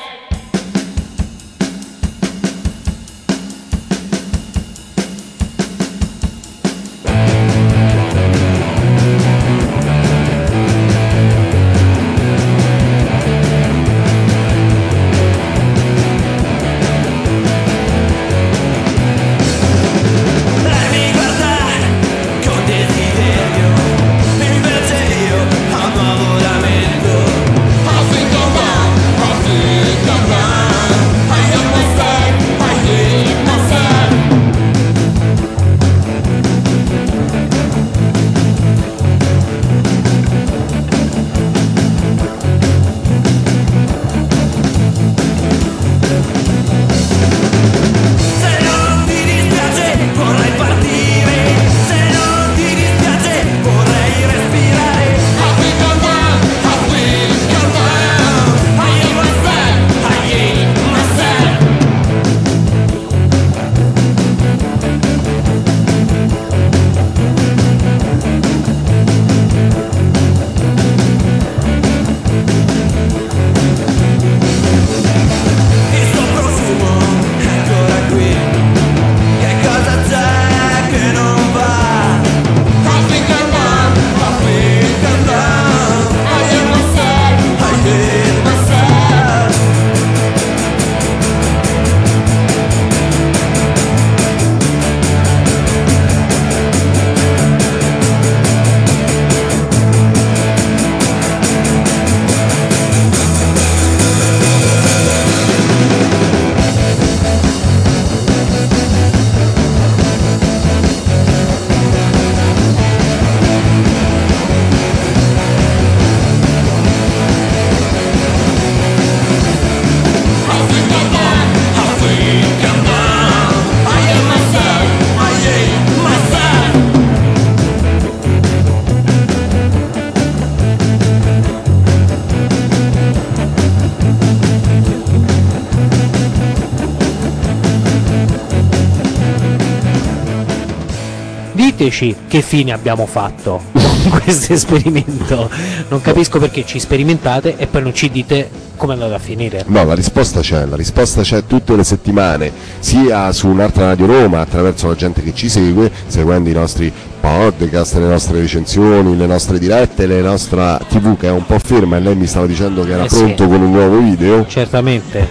Diteci che fine abbiamo fatto con questo esperimento. Non capisco perché ci sperimentate e poi non ci dite come è andato a finire. No, la risposta c'è, la risposta c'è tutte le settimane, sia su Un'altra Radio Roma, attraverso la gente che ci segue, seguendo i nostri podcast, le nostre recensioni, le nostre dirette, la nostra tivù che è un po' ferma, e lei mi stava dicendo che era eh pronto sì. con un nuovo video. Certamente.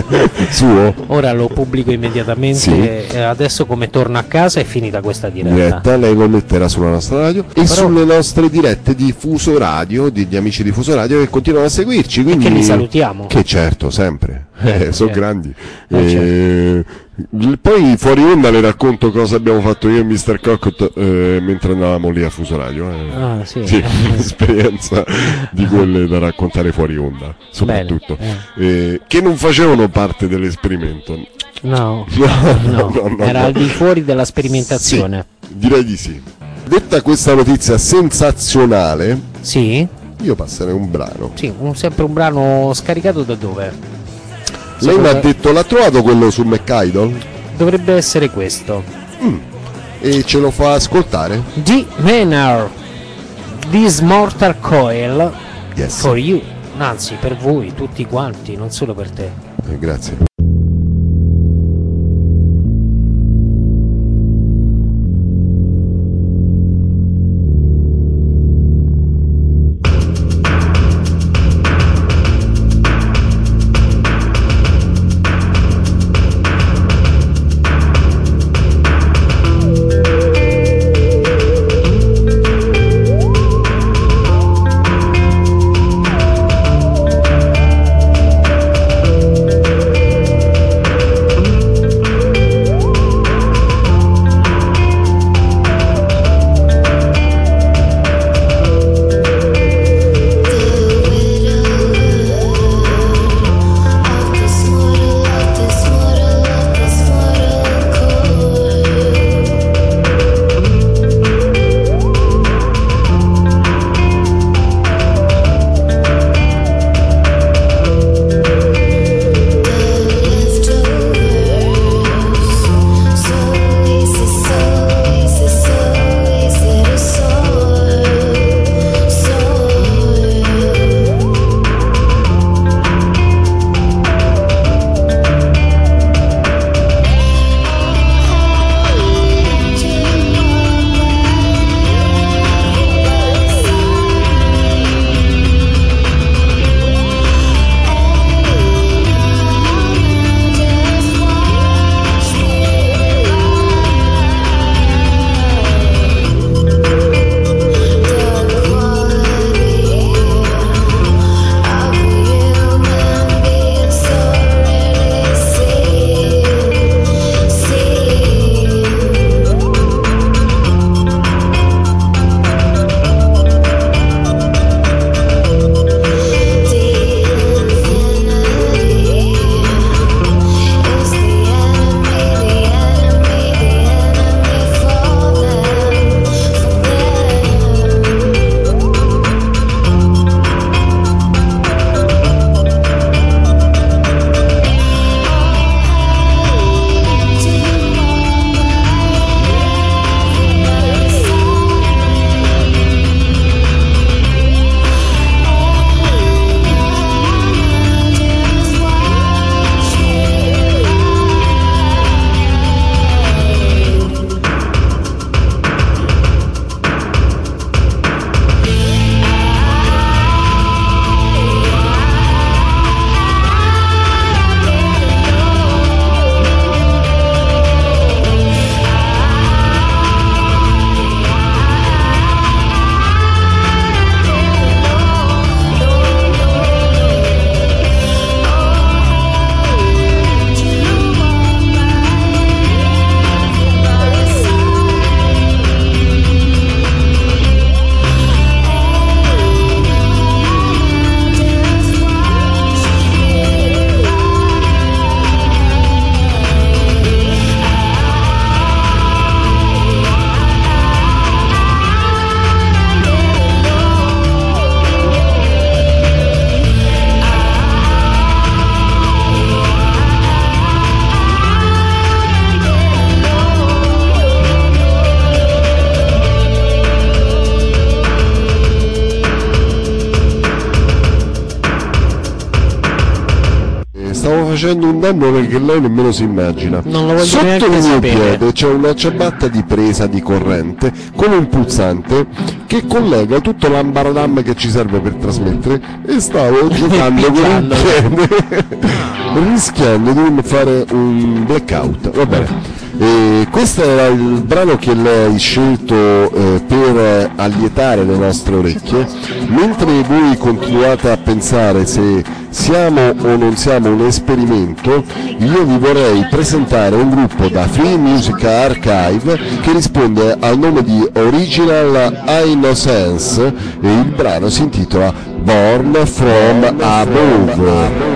Suo? Ora lo pubblico immediatamente. Sì. Adesso come torno a casa è finita questa diretta. diretta lei lo metterà sulla nostra radio e Però... sulle nostre dirette di Fuso Radio, degli amici di Fuso Radio che continuano a seguirci, quindi... E che li salutiamo. Che certo, sempre, eh, sono certo. grandi. Eh, eh, certo. Poi fuori onda le racconto cosa abbiamo fatto io e mister Cockott eh, mentre andavamo lì a Fuso Radio. Eh. Ah, sì. Sì, un'esperienza di quelle da raccontare fuori onda, soprattutto. Eh. Eh, che non facevano parte dell'esperimento. No, no, no, no, no era no. al di fuori della sperimentazione. Sì, direi di sì. Detta questa notizia sensazionale, sì, io passerei un brano. Sì, un, sempre un brano scaricato da dove? Lei mi ha detto, l'ha trovato quello su McIdol? Dovrebbe essere questo. Mm. E ce lo fa ascoltare? G. Manor, This Mortal Coil, yes. For you. Anzi, per voi, tutti quanti, non solo per te. Eh, grazie. Thank facendo un danno che lei nemmeno si immagina. Non lo voglio Sotto neanche il mio sapere. piede c'è una ciabatta di presa di corrente con un pulsante che collega tutto l'ambaradam che ci serve per trasmettere, e stavo giocando con il piede rischiando di fare un blackout. Va bene. E questo era il brano che lei ha scelto eh, per allietare le nostre orecchie, mentre voi continuate a pensare se siamo o non siamo un esperimento. Io vi vorrei presentare un gruppo da Free Music Archive che risponde al nome di Original Innocence e il brano si intitola Born From Above.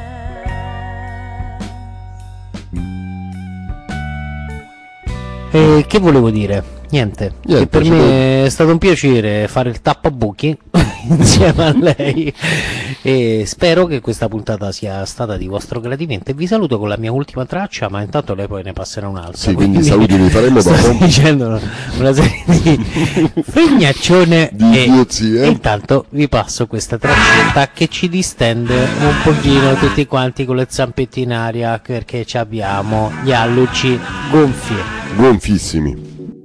E E che volevo dire? Niente, Niente, che per ci me puoi- è stato un piacere fare il tappabuchi insieme a lei e spero che questa puntata sia stata di vostro gradimento e vi saluto con la mia ultima traccia, ma intanto lei poi ne passerà un'altra. Sì, quindi saluti li faremo sto dopo. dicendo una serie di fregnaccione Di e, idiozie. e intanto vi passo questa traccetta che ci distende un pochino tutti quanti con le zampette in aria perché ci abbiamo gli alluci gonfie. Gonfissimi.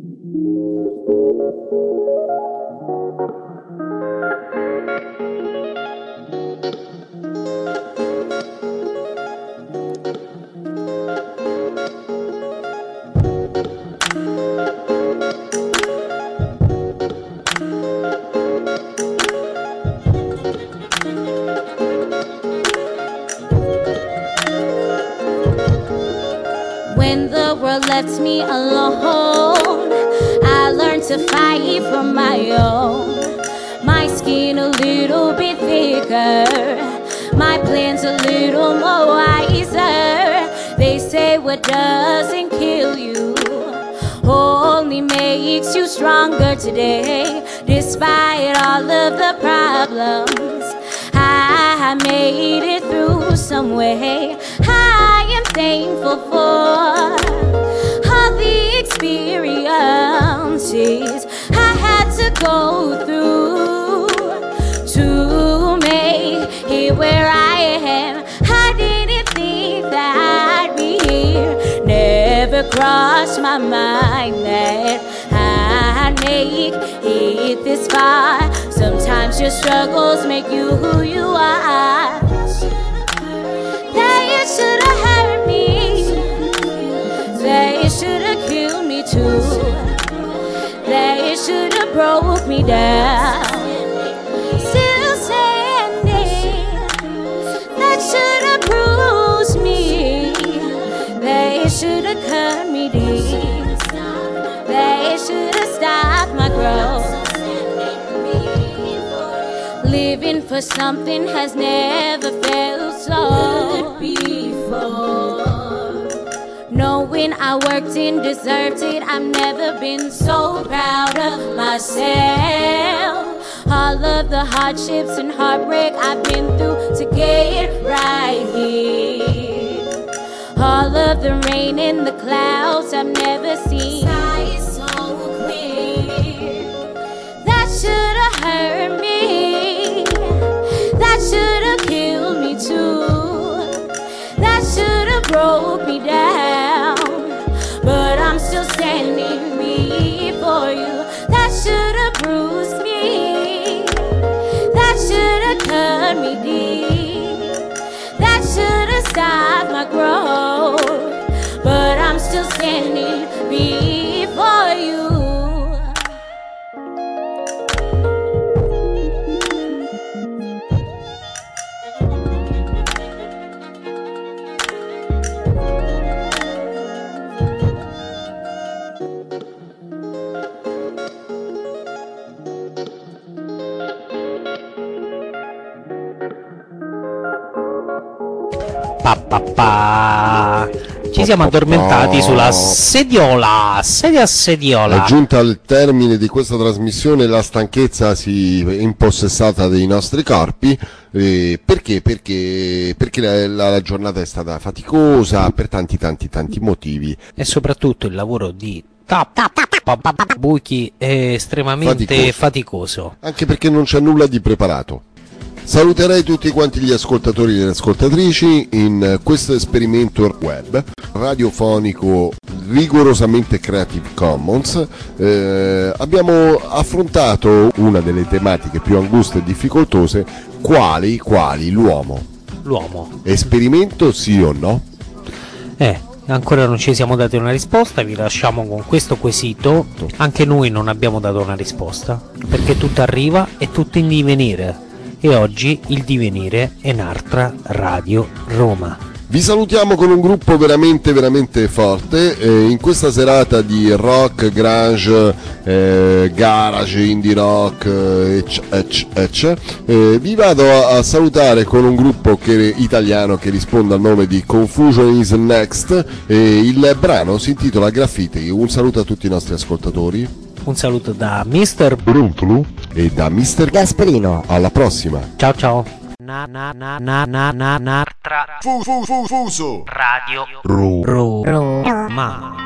When the world left me alone, I learned to fight for my own. My skin a little bit thicker, my plans a little more wiser. They say what doesn't kill you only makes you stronger today. Despite all of the problems, I made it through some way. I am thankful for all the experiences I had to go through to make it where I am. I didn't think that I'd be here. Never crossed my mind that I'd make it this far. Sometimes your struggles make you who you are. They should have hurt me. They should have killed me too. They should have broke me down. Still standing. That should have bruised me. They should have cut me deep. They should have stopped my growth. Living for something has never felt so before. Knowing I worked and deserved it, I've never been so proud of myself. All of the hardships and heartbreak I've been through to get right here. All of the rain and the clouds I've never seen. Sky is so clear. That should have hurt me. That should have killed me too. That should have broke me down. But I'm still standing before you. That should have bruised me. That should have cut me deep. That should have stopped my growth. But I'm still standing before you. Pa, pa, pa. Ci siamo addormentati sulla sediola, sedia a sediola. È giunta al termine di questa trasmissione, la stanchezza si è impossessata dei nostri corpi. Eh, perché? Perché, perché la, la, la giornata è stata faticosa per tanti tanti tanti motivi. E soprattutto il lavoro di Tappabuchi è estremamente Faticoso. faticoso. Anche perché non c'è nulla di preparato. Saluterei tutti quanti gli ascoltatori e le ascoltatrici in questo esperimento web radiofonico rigorosamente Creative Commons. Eh, abbiamo affrontato una delle tematiche più anguste e difficoltose, quali, quali l'uomo. L'uomo. Esperimento sì o no? Eh, ancora non ci siamo dati una risposta, vi lasciamo con questo quesito. Anche noi non abbiamo dato una risposta, perché tutto arriva e tutto in divenire. E oggi il divenire è Nartra Radio Roma. Vi salutiamo con un gruppo veramente veramente forte eh, in questa serata di rock, grunge, eh, garage, indie rock, eh, ecc, ecc, ecc. Eh, vi vado a, a salutare con un gruppo che, italiano che risponde al nome di Confusion is Next e il brano si intitola Graffiti. Un saluto a tutti i nostri ascoltatori. Un saluto da mister Bruntolo e da mister Gasperino. Alla prossima. Ciao ciao. Na na na na na na na tra fu, fu, fu, fuso radio ro ro ro ma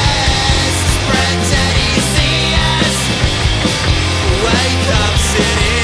Wake up, city.